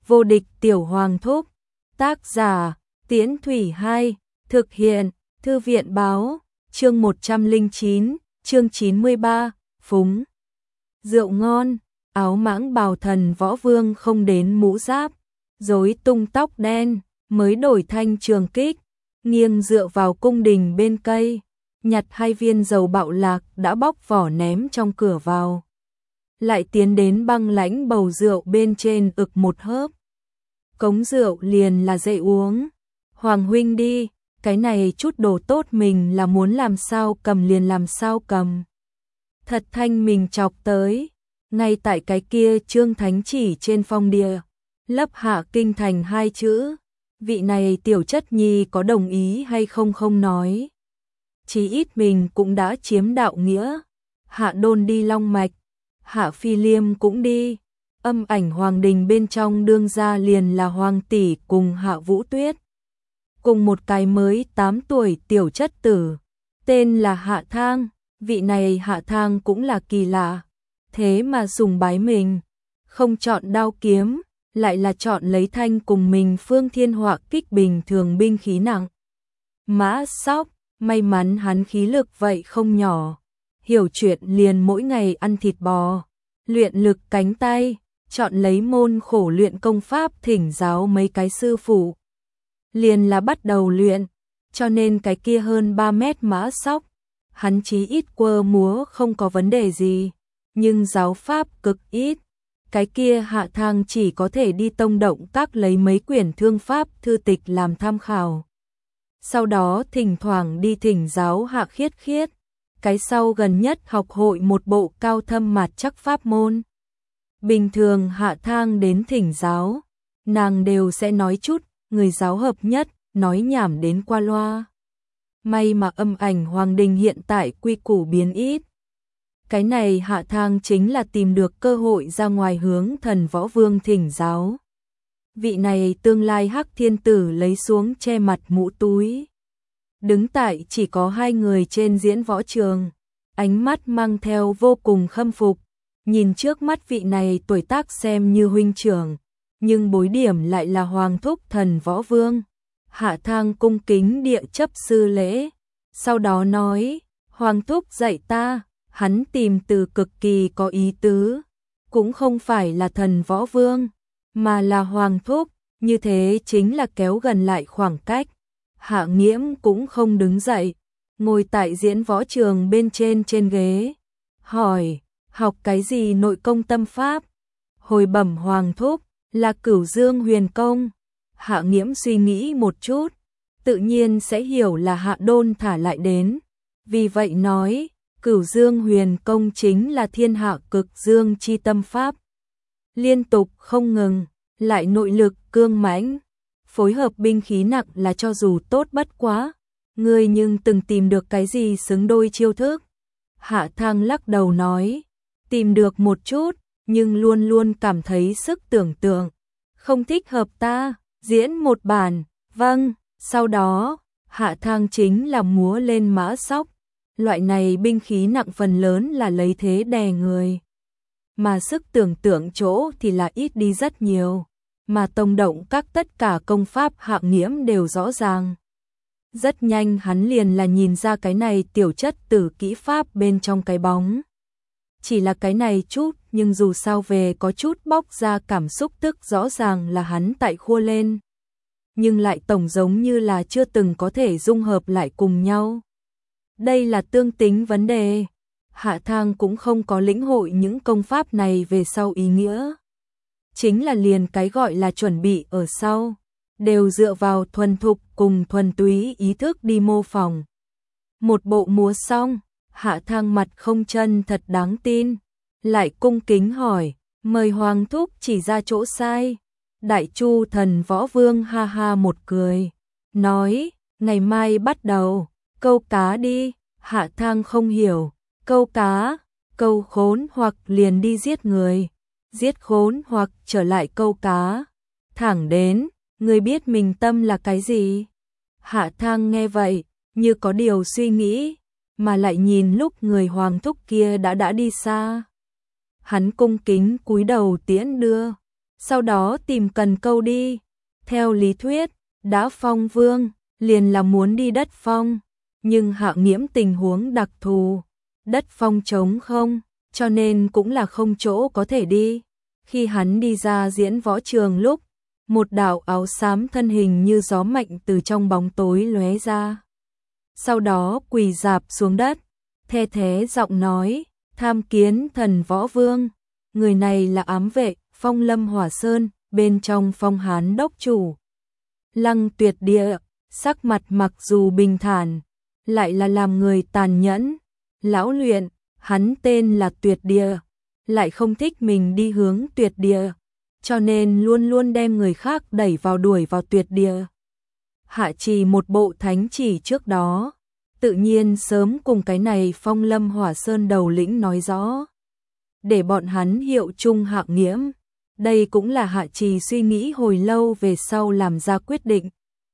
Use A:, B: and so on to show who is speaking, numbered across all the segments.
A: Vô địch tiểu hoàng thúc. Tác giả, Tiễn Thủy 2, thực hiện, Thư viện báo, chương 109, chương 93, phúng. Rượu ngon, áo mãng bào thần võ vương không đến mũ giáp, rối tung tóc đen, mới đổi thanh trường kích, nghiêng dựa vào cung đình bên cây, nhặt 2 viên dầu bạo lạc đã bóc vỏ ném trong cửa vào. Lại tiến đến băng lãnh bầu rượu bên trên ực một hớp. Cống rượu liền là dậy uống. Hoàng huynh đi, cái này chút đồ tốt mình là muốn làm sao cầm liền làm sao cầm. Thật thanh mình chọc tới, ngay tại cái kia Trương Thánh chỉ trên phong địa, lấp hạ kinh thành 2 chữ. Vị này tiểu chất nhi có đồng ý hay không không nói. Chí ít mình cũng đã chiếm đạo nghĩa. Hạ Đôn đi Long Mạch, Hạ Phi Liêm cũng đi. Âm ảnh hoàng đình bên trong đương gia liền là Hoàng tỷ cùng Hạ Vũ Tuyết. Cùng một cái mới 8 tuổi tiểu chất tử, tên là Hạ Thang. Vị này Hạ Thang cũng là kỳ lạ, thế mà sùng bái mình, không chọn đao kiếm, lại là chọn lấy thanh cùng mình phương thiên họa kích bình thường binh khí nặng. Mã Sóc, may mắn hắn khí lực vậy không nhỏ, hiểu chuyện liền mỗi ngày ăn thịt bò, luyện lực cánh tay, chọn lấy môn khổ luyện công pháp thỉnh giáo mấy cái sư phụ. Liền là bắt đầu luyện, cho nên cái kia hơn 3 mét Mã Sóc, hắn chí ít quơ múa không có vấn đề gì, nhưng giáo pháp cực ít. Cái kia Hạ Thang chỉ có thể đi tông động các lấy mấy quyển thương pháp thư tịch làm tham khảo. Sau đó thỉnh thoảng đi thỉnh giáo Hạ Khiết Khiết, cái sau gần nhất học hội một bộ cao thâm mạt chắc pháp môn. Bình thường Hạ Thang đến thỉnh giáo, nàng đều sẽ nói chút người giáo hợp nhất, nói nhảm đến qua loa. May mà âm ảnh hoàng đình hiện tại quy củ biến ít. Cái này Hạ Thang chính là tìm được cơ hội ra ngoài hướng thần võ vương thỉnh giáo. Vị này tương lai Hắc Thiên Tử lấy xuống che mặt mũ túi. Đứng tại chỉ có 2 người trên diễn võ trường, ánh mắt mang theo vô cùng khâm phục. Nhìn trước mắt vị này tuổi tác xem như huynh trưởng, nhưng bối điểm lại là hoàng thúc thần võ vương. Hạ Thang cung kính địa chấp sư lễ, sau đó nói, hoàng thúc dạy ta. Hắn tìm từ cực kỳ có ý tứ, cũng không phải là thần võ vương, mà là hoàng thúc, như thế chính là kéo gần lại khoảng cách. Hạ Nghiễm cũng không đứng dậy, ngồi tại diễn võ trường bên trên ghế, hỏi, học cái gì nội công tâm pháp? Hồi bẩm hoàng thúc, là Cửu Dương Huyền Công. Hạ Nghiễm suy nghĩ một chút, tự nhiên sẽ hiểu là Hạ Đôn thả lại đến, vì vậy nói, Cửu Dương Huyền Công chính là thiên hạ cực dương chi tâm pháp. Liên tục không ngừng, lại nội lực cương mãnh, phối hợp binh khí nặng là cho dù tốt bất quá. Ngươi nhưng từng tìm được cái gì xứng đôi chiêu thức? Hạ Thang lắc đầu nói, tìm được một chút, nhưng luôn luôn cảm thấy sức tưởng tượng không thích hợp ta, diễn một bản. Vâng, sau đó, Hạ Thang chính là múa lên Mã Sóc. Loại này binh khí nặng phần lớn là lấy thế đè người, mà sức tưởng tượng chỗ thì là ít đi rất nhiều, mà tông động các tất cả công pháp Hạ Nghiễm đều rõ ràng. Rất nhanh hắn liền là nhìn ra cái này tiểu chất tử kỹ pháp bên trong cái bóng. Chỉ là cái này chút, nhưng dù sao về có chút bóc ra cảm xúc tức rõ ràng là hắn tại khua lên. Nhưng lại tổng giống như là chưa từng có thể dung hợp lại cùng nhau. Đây là tương tính vấn đề. Hạ Thang cũng không có lĩnh hội những công pháp này về sau ý nghĩa. Chính là liền cái gọi là chuẩn bị ở sau, đều dựa vào thuần thục cùng thuần túy ý thức đi mô phỏng. Một bộ múa xong, Hạ Thang mặt không chân thật đáng tin, lại cung kính hỏi, mời hoàng thúc chỉ ra chỗ sai. Đại Chu thần võ vương ha ha một cười, nói, ngày mai bắt đầu. Câu cá đi. Hạ Thang không hiểu, câu cá, câu khốn hoặc liền đi giết người, giết khốn hoặc trở lại câu cá. Thẳng đến, người biết mình tâm là cái gì? Hạ Thang nghe vậy, như có điều suy nghĩ, mà lại nhìn lúc người hoàng thúc kia đã đi xa. Hắn cung kính cúi đầu tiễn đưa, sau đó tìm cần câu đi. Theo lý thuyết, đã phong vương, liền là muốn đi đất phong, nhưng Hạ Nghiễm tình huống đặc thù, đất phong trống không, cho nên cũng là không chỗ có thể đi. Khi hắn đi ra diễn võ trường lúc, một đạo áo xám thân hình như gió mạnh từ trong bóng tối lóe ra. Sau đó quỳ rạp xuống đất, the thế giọng nói, tham kiến thần võ vương. Người này là ám vệ Phong Lâm Hỏa Sơn, bên trong Phong Hán đốc chủ. Lăng Tuyệt Địa, sắc mặt mặc dù bình thản, lại là làm người tàn nhẫn, lão luyện, hắn tên là Tuyệt Địa, lại không thích mình đi hướng Tuyệt Địa, cho nên luôn luôn đem người khác đẩy vào đuổi vào Tuyệt Địa. Hạ trì một bộ thánh chỉ trước đó, tự nhiên sớm cùng cái này Phong Lâm Hỏa Sơn đầu lĩnh nói rõ, để bọn hắn hiệu chung Hạ Nghiễm. Đây cũng là Hạ trì suy nghĩ hồi lâu về sau làm ra quyết định.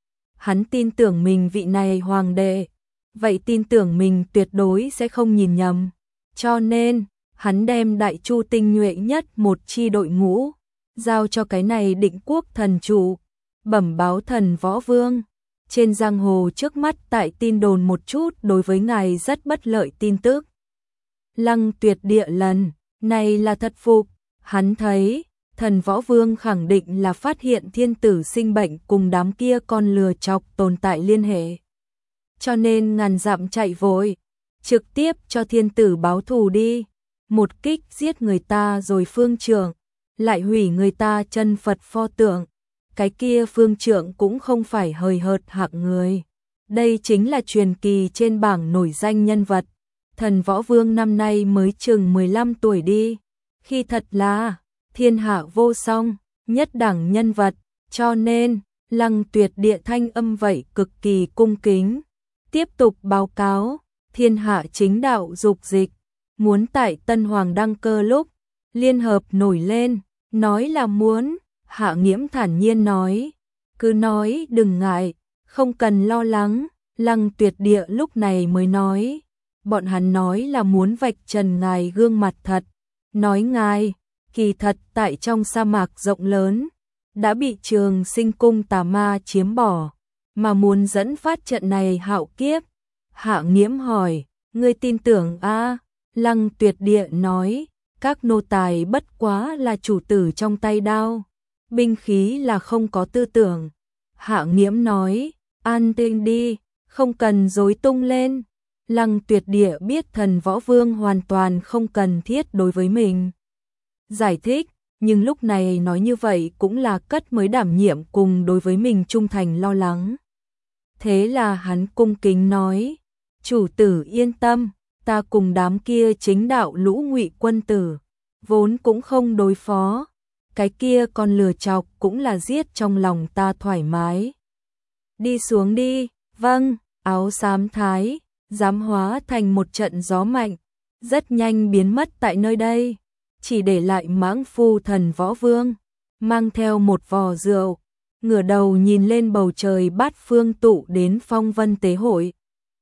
A: Hắn tin tưởng mình vị này hoàng đệ, vậy tin tưởng mình tuyệt đối sẽ không nhìn nhầm. Cho nên, hắn đem đại chu tinh nhuệ nhất một chi đội ngũ, giao cho cái này Định Quốc thần chủ, bẩm báo thần võ vương. Trên giang hồ trước mắt tại tin đồn một chút đối với ngài rất bất lợi tin tức. Lăng Tuyệt Địa lần này là thật phục, hắn thấy thần võ vương khẳng định là phát hiện thiên tử sinh bệnh cùng đám kia con lừa chọc tồn tại liên hệ. Cho nên ngàn dặm chạy vội, trực tiếp cho thiên tử báo thù đi. Một kích giết người ta rồi phương trượng, lại hủy người ta chân Phật pho tượng. Cái kia phương trượng cũng không phải hời hợt hạng người. Đây chính là truyền kỳ trên bảng nổi danh nhân vật. Thần võ vương năm nay mới chừng 15 tuổi đi. Khi thật là thiên hạ vô song, nhất đẳng nhân vật, cho nên Lăng Tuyệt Địa thanh âm vậy cực kỳ cung kính. Tiếp tục báo cáo, thiên hạ chính đạo dục dịch, muốn tại Tân Hoàng đăng cơ lúc, liên hợp nổi lên, nói là muốn. Hạ Nghiễm thản nhiên nói, cứ nói đừng ngại, không cần lo lắng. Lăng Tuyệt Địa lúc này mới nói, bọn hắn nói là muốn vạch trần ngài gương mặt thật, nói ngài kỳ thật tại trong sa mạc rộng lớn, đã bị Trường Sinh cung tà ma chiếm bỏ, mà muốn dẫn phát trận này hạo kiếp. Hạ Nghiễm hỏi, ngươi tin tưởng a? Lăng Tuyệt Địa nói, các nô tài bất quá là chủ tử trong tay đao, binh khí là không có tư tưởng. Hạ Nghiễm nói, an tĩnh đi, không cần rối tung lên. Lăng Tuyệt Địa biết thần võ vương hoàn toàn không cần thiết đối với mình giải thích, nhưng lúc này nói như vậy cũng là cất mới đảm nhiệm cùng đối với mình trung thành lo lắng. Thế là hắn cung kính nói, chủ tử yên tâm, ta cùng đám kia chính đạo lũ ngụy quân tử, vốn cũng không đối phó. Cái kia con lừa chọc cũng là giết trong lòng ta thoải mái. Đi xuống đi, vâng, áo xám thái, dám hóa thành một trận gió mạnh, rất nhanh biến mất tại nơi đây. Chỉ để lại mãng phu thần võ vương, mang theo một vò rượu, ngửa đầu nhìn lên bầu trời bát phương tụ đến phong vân tế hội.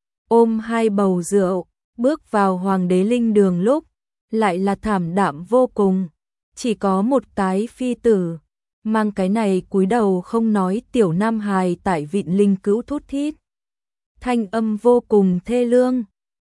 A: Ôm hai bầu rượu, bước vào hoàng đế linh đường lúc, lại là thảm đạm vô cùng. Chỉ có một cái phi tử, mang cái này cúi đầu không nói tiểu nam hài tại vịn linh cữu thút thít. Thanh âm vô cùng thê lương.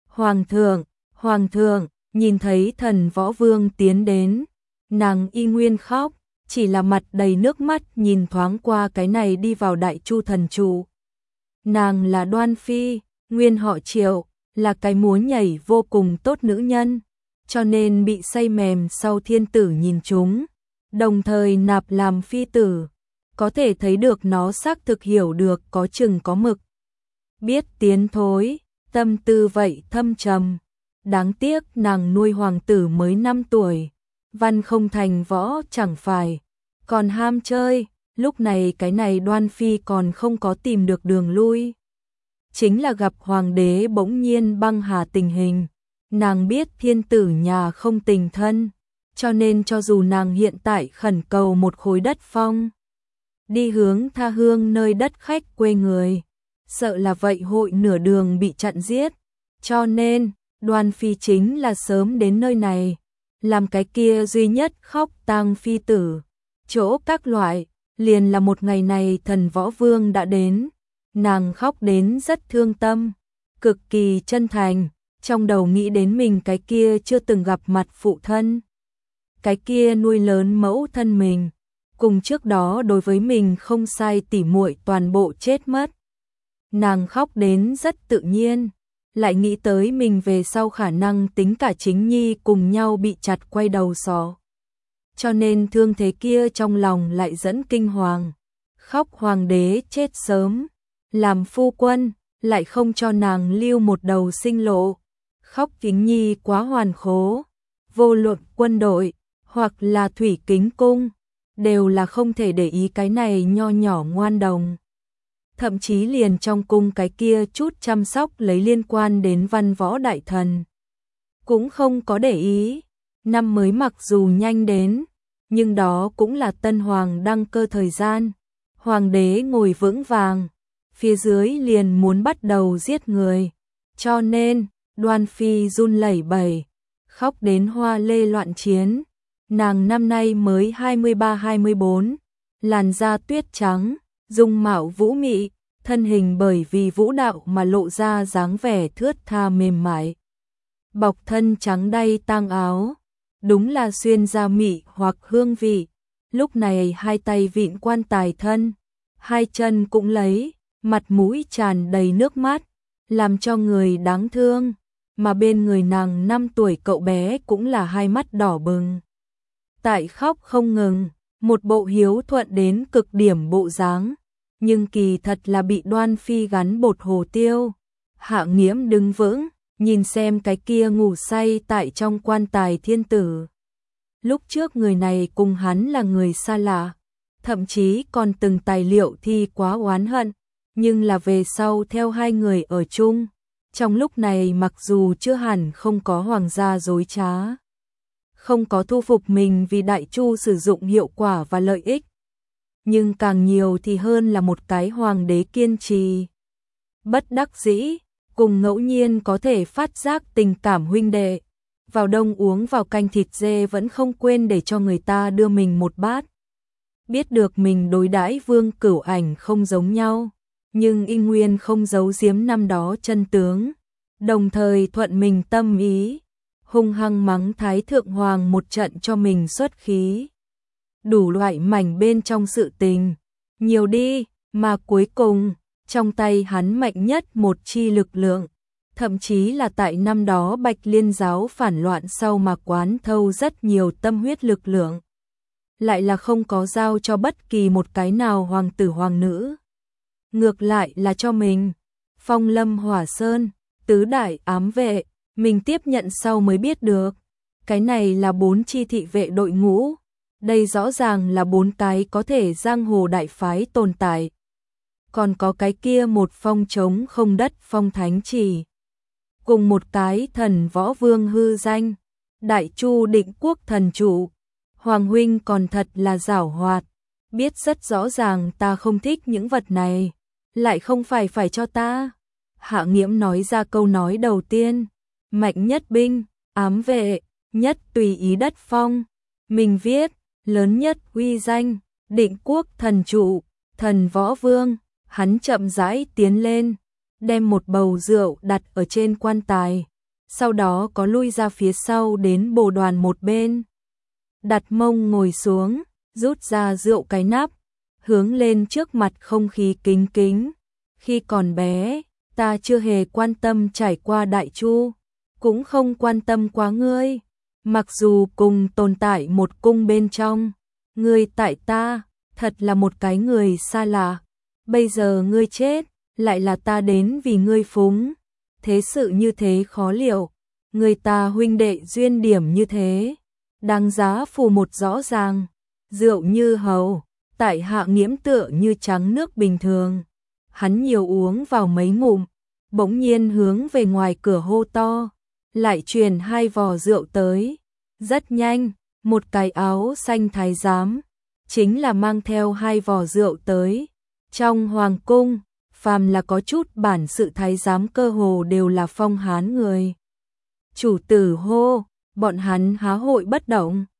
A: Hoàng thượng, nhìn thấy thần võ vương tiến đến, nàng y nguyên khóc, chỉ là mặt đầy nước mắt nhìn thoáng qua cái này đi vào đại chu thần trụ. Nàng là Đoan Phi, nguyên họ Triệu, là cái múa nhảy vô cùng tốt nữ nhân, cho nên bị say mềm sau thiên tử nhìn chúng, đồng thời nạp làm phi tử. Có thể thấy được nó xác thực hiểu được có chừng có mực. Biết tiến thối, tâm tư vậy thâm trầm. Đáng tiếc nàng nuôi hoàng tử mới 5 tuổi, văn không thành võ chẳng phải, còn ham chơi, lúc này cái này Đoan Phi còn không có tìm được đường lui. Chính là gặp hoàng đế bỗng nhiên băng hà tình hình, nàng biết thiên tử nhà không tình thân, cho nên cho dù nàng hiện tại khẩn cầu một khối đất phong, đi hướng tha hương nơi đất khách quê người, sợ là vậy hội nửa đường bị chặn giết, cho nên Đoan Phi chính là sớm đến nơi này, làm cái kia duy nhất khóc tang phi tử, chỗ các loại, liền là một ngày này Thần Võ Vương đã đến, nàng khóc đến rất thương tâm, cực kỳ chân thành, trong đầu nghĩ đến mình cái kia chưa từng gặp mặt phụ thân, cái kia nuôi lớn mẫu thân mình, cùng trước đó đối với mình không sai tỉ muội toàn bộ chết mất. Nàng khóc đến rất tự nhiên, lại nghĩ tới mình về sau khả năng tính cả chính nhi cùng nhau bị chặt quay đầu sọ. Cho nên thương thế kia trong lòng lại dẫn kinh hoàng, khóc hoàng đế chết sớm, làm phu quân, lại không cho nàng lưu một đầu sinh lộ, khóc chính nhi quá hoàn khố, vô luận quân đội, hoặc là thủy kính cung, đều là không thể để ý cái này nho nhỏ ngoan đồng. Thậm chí liền trong cung cái kia chút chăm sóc lấy liên quan đến văn võ đại thần. Cũng không có để ý, năm mới mặc dù nhanh đến, nhưng đó cũng là tân hoàng đăng cơ thời gian. Hoàng đế ngồi vững vàng, phía dưới liền muốn bắt đầu giết người. Cho nên, Đoan Phi run lẩy bẩy, khóc đến hoa lê loạn chiến. Nàng năm nay mới 23-24, làn da tuyết trắng, dung mạo vũ mị, thân hình bởi vì vũ đạo mà lộ ra dáng vẻ thướt tha mềm mại. Bọc thân trắng đay tang áo, đúng là xuyên gia mị hoặc hương vị. Lúc này hai tay vịn quan tài thân, hai chân cũng lấy, mặt mũi tràn đầy nước mắt, làm cho người đáng thương, mà bên người nàng 5 tuổi cậu bé cũng là hai mắt đỏ bừng. Tại khóc không ngừng, một bộ hiếu thuận đến cực điểm bộ dáng, nhưng kỳ thật là bị Đoan Phi gắn bột hồ tiêu. Hạ Nghiễm đứng vững, nhìn xem cái kia ngủ say tại trong quan tài thiên tử. Lúc trước người này cùng hắn là người xa lạ, thậm chí còn từng tài liệu thi quá oán hận, nhưng là về sau theo hai người ở chung. Trong lúc này mặc dù chưa hẳn không có hoàng gia dối trá, không có thu phục mình vì Đại Chu sử dụng hiệu quả và lợi ích, nhưng càng nhiều thì hơn là một cái hoàng đế kiên trì. Bất đắc dĩ, cùng ngẫu nhiên có thể phát giác tình cảm huynh đệ, vào đông uống vào canh thịt dê vẫn không quên để cho người ta đưa mình một bát. Biết được mình đối đãi Vương Cửu Ảnh không giống nhau, nhưng y nguyên không giấu giếm năm đó chân tướng, đồng thời thuận mình tâm ý, hung hăng mắng Thái Thượng Hoàng một trận cho mình xuất khí. Đủ loại mảnh bên trong sự tình, nhiều đi, mà cuối cùng, trong tay hắn mạnh nhất một chi lực lượng, thậm chí là tại năm đó Bạch Liên giáo phản loạn sau mà quán thâu rất nhiều tâm huyết lực lượng. Lại là không có giao cho bất kỳ một cái nào hoàng tử hoàng nữ. Ngược lại là cho mình, Phong Lâm Hỏa Sơn, tứ đại ám vệ, mình tiếp nhận sau mới biết được. Cái này là 4 chi thị vệ đội ngũ. Đây rõ ràng là 4 cái có thể giang hồ đại phái tồn tại. Còn có cái kia một phong trống không đất phong thánh chỉ. Cùng một cái Thần Võ Vương hư danh, Đại Chu định quốc thần chủ. Hoàng huynh còn thật là giảo hoạt, biết rất rõ ràng ta không thích những vật này, lại không phải cho ta. Hạ Nghiễm nói ra câu nói đầu tiên, mạnh nhất binh, ám vệ, nhất tùy ý đất phong. Mình viết, lớn nhất uy danh, định quốc thần trụ, Thần Võ Vương. Hắn chậm rãi tiến lên, đem một bầu rượu đặt ở trên quan tài, sau đó có lui ra phía sau đến bồ đoàn một bên. Đặt mông ngồi xuống, rút ra rượu cái nắp, hướng lên trước mặt không khí kính kính. Khi còn bé, ta chưa hề quan tâm trải qua Đại Chu, cũng không quan tâm quá ngươi. Mặc dù cùng tồn tại một cung bên trong, ngươi tại ta, thật là một cái người xa lạ. Bây giờ ngươi chết, lại là ta đến vì ngươi phúng. Thế sự như thế khó liệu, người ta huynh đệ duyên điểm như thế, đáng giá phù một rõ ràng. Rượu như hầu, tại Hạ Nghiễm tựa như trắng nước bình thường. Hắn nhiều uống vào mấy ngụm, bỗng nhiên hướng về ngoài cửa hô to, lại truyền 2 vò rượu tới. Rất nhanh, một cái áo xanh thái giám, chính là mang theo 2 vò rượu tới. Trong hoàng cung, phàm là có chút bản sự thái giám cơ hồ đều là phong hán người. Chủ tử hô, bọn hắn há hội bất động.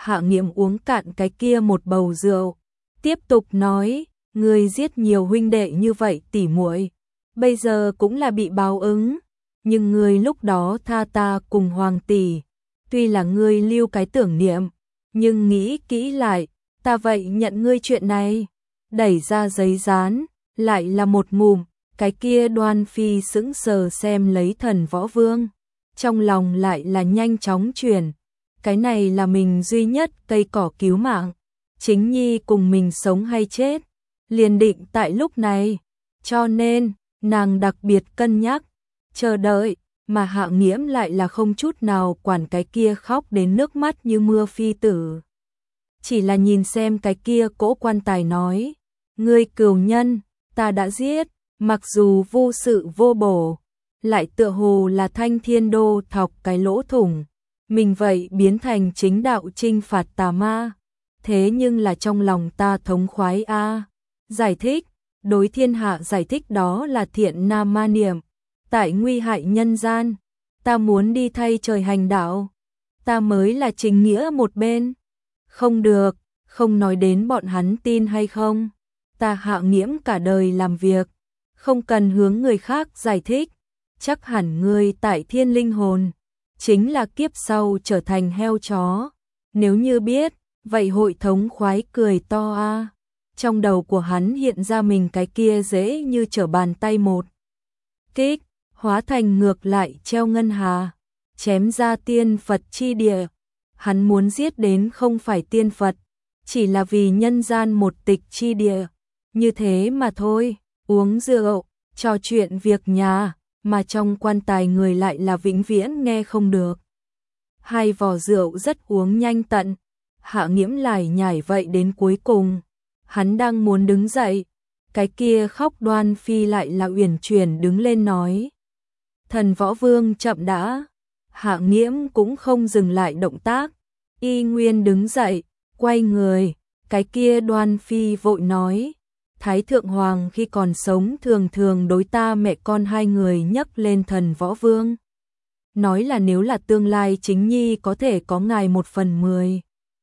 A: Hạ Nghiễm uống cạn cái kia một bầu rượu, tiếp tục nói, ngươi giết nhiều huynh đệ như vậy tỉ muội, bây giờ cũng là bị báo ứng, nhưng ngươi lúc đó tha ta cùng Hoàng tỷ, tuy là ngươi lưu cái tưởng niệm, nhưng nghĩ kỹ lại, ta vậy nhận ngươi chuyện này. Đẩy ra giấy dán, lại là một ngụm, cái kia Đoan Phi sững sờ xem lấy Thần Võ Vương, trong lòng lại là nhanh chóng chuyển, cái này là mình duy nhất cây cỏ cứu mạng, chính nhi cùng mình sống hay chết, liền định tại lúc này, cho nên, nàng đặc biệt cân nhắc, chờ đợi, mà Hạ Nghiễm lại là không chút nào quản cái kia khóc đến nước mắt như mưa phi tử. Chỉ là nhìn xem cái kia cỗ quan tài nói, ngươi cừu nhân, ta đã giết, mặc dù vô sự vô bổ, lại tựa hồ là Thanh Thiên Đô thọc cái lỗ thủng, mình vậy biến thành chính đạo trinh phạt tà ma, thế nhưng là trong lòng ta thống khoái a. Giải thích, đối thiên hạ giải thích đó là thiện nam ma niệm, tại nguy hại nhân gian, ta muốn đi thay trời hành đạo, ta mới là chính nghĩa một bên. Không được, không nói đến bọn hắn tin hay không, ta Hạ Nghiễm cả đời làm việc, không cần hướng người khác giải thích, chắc hẳn ngươi tại thiên linh hồn, chính là kiếp sau trở thành heo chó, nếu như biết, vậy hội thống khoái cười to a. Trong đầu của hắn hiện ra mình cái kia dễ như trở bàn tay một kích, hóa thành ngược lại treo ngân hà, chém ra tiên Phật chi địa. Hắn muốn giết đến không phải tiên Phật, chỉ là vì nhân gian một tịch chi địa, như thế mà thôi, uống rượu, trò chuyện việc nhà, mà trong quan tài người lại là vĩnh viễn nghe không được. Hai vò rượu rất uống nhanh tận, Hạ Nghiễm lại nhảy vậy đến cuối cùng, hắn đang muốn đứng dậy, cái kia khóc Đoan Phi lại là uyển chuyển đứng lên nói. Thần Võ Vương chậm đã, Hạ Nghiễm cũng không dừng lại động tác, y nguyên đứng dậy, quay người, cái kia Đoan Phi vội nói, Thái Thượng Hoàng khi còn sống thường thường đối ta mẹ con hai người nhắc lên Thần Võ Vương. Nói là nếu là tương lai chính nhi có thể có ngài 1/10.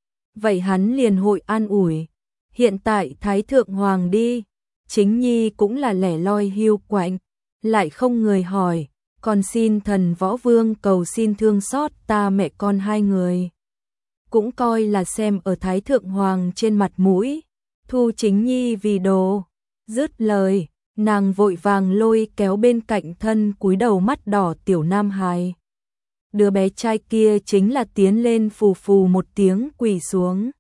A: Vậy hắn liền hội an ủi, hiện tại Thái Thượng Hoàng đi, chính nhi cũng là lẻ loi hiu quạnh, lại không người hỏi, còn xin Thần Võ Vương cầu xin thương xót ta mẹ con hai người. Cũng coi là xem ở Thái Thượng Hoàng trên mặt mũi, thu chính nhi vì đồ. Dứt lời, nàng vội vàng lôi kéo bên cạnh thân cúi đầu mắt đỏ tiểu nam hài. Đứa bé trai kia chính là tiến lên phù phù một tiếng quỳ xuống.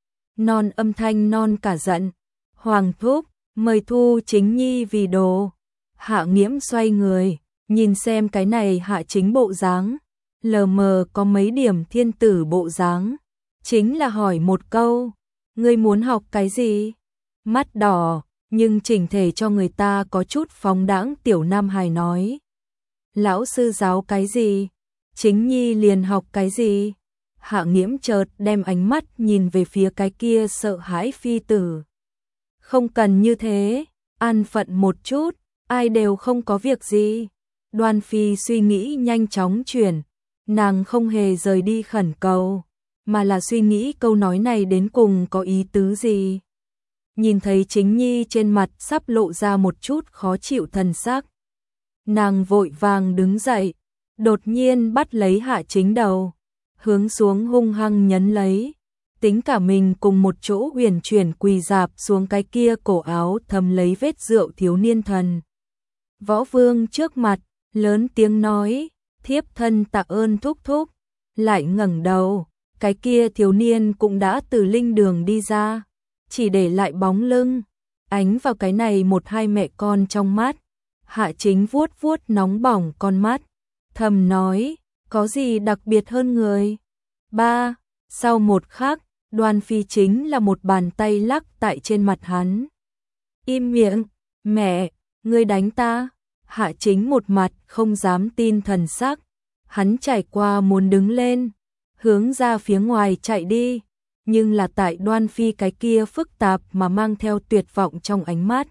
A: Non âm thanh non cả giận, Hoàng thúc, mời thu chính nhi vì đồ. Hạ Nghiễm xoay người, nhìn xem cái này Hạ Chính bộ dáng, lờ mờ có mấy điểm thiên tử bộ dáng, chính là hỏi một câu, ngươi muốn học cái gì? Mắt đỏ, nhưng chỉnh thể cho người ta có chút phóng đãng tiểu nam hài nói. Lão sư giáo cái gì? Chính nhi liền học cái gì? Hạ Nghiễm chợt đem ánh mắt nhìn về phía cái kia sợ hãi phi tử. Không cần như thế, an phận một chút, ai đều không có việc gì. Đoan Phi suy nghĩ nhanh chóng chuyển, nàng không hề rời đi khẩn cầu, mà là suy nghĩ câu nói này đến cùng có ý tứ gì. Nhìn thấy chính nhi trên mặt sắp lộ ra một chút khó chịu thần sắc. Nàng vội vàng đứng dậy, đột nhiên bắt lấy Hạ Chính đầu, hướng xuống hung hăng nhấn lấy, tính cả mình cùng một chỗ uyển chuyển quỳ dạp xuống cái kia cổ áo thấm lấy vết rượu thiếu niên Thần Võ Vương trước mặt, lớn tiếng nói, thiếp thân tạ ơn thúc thúc, lại ngẩng đầu, cái kia thiếu niên cũng đã từ linh đường đi ra, chỉ để lại bóng lưng, ánh vào cái này một hai mẹ con trong mắt. Hạ Chính vuốt vuốt nóng bỏng con mắt, thầm nói, có gì đặc biệt hơn người? Ba, sau một khắc, Đoan Phi chính là một bàn tay lắc tại trên mặt hắn. Im miệng, mẹ, ngươi đánh ta. Hạ Chính một mặt không dám tin thần sắc, hắn trải qua muốn đứng lên, hướng ra phía ngoài chạy đi, nhưng là tại Đoan Phi cái kia phức tạp mà mang theo tuyệt vọng trong ánh mắt,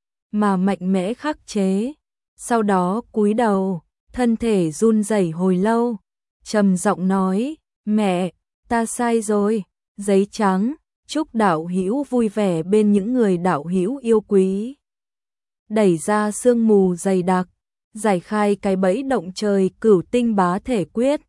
A: mà mạnh mẽ khắc chế. Sau đó cúi đầu, thân thể run rẩy hồi lâu, trầm giọng nói, mẹ, ta sai rồi, giấy trắng, chúc đạo hữu vui vẻ bên những người đạo hữu yêu quý. Đẩy ra sương mù dày đặc, giải khai cái bẫy động trời Cửu Tinh Bá Thể Quyết,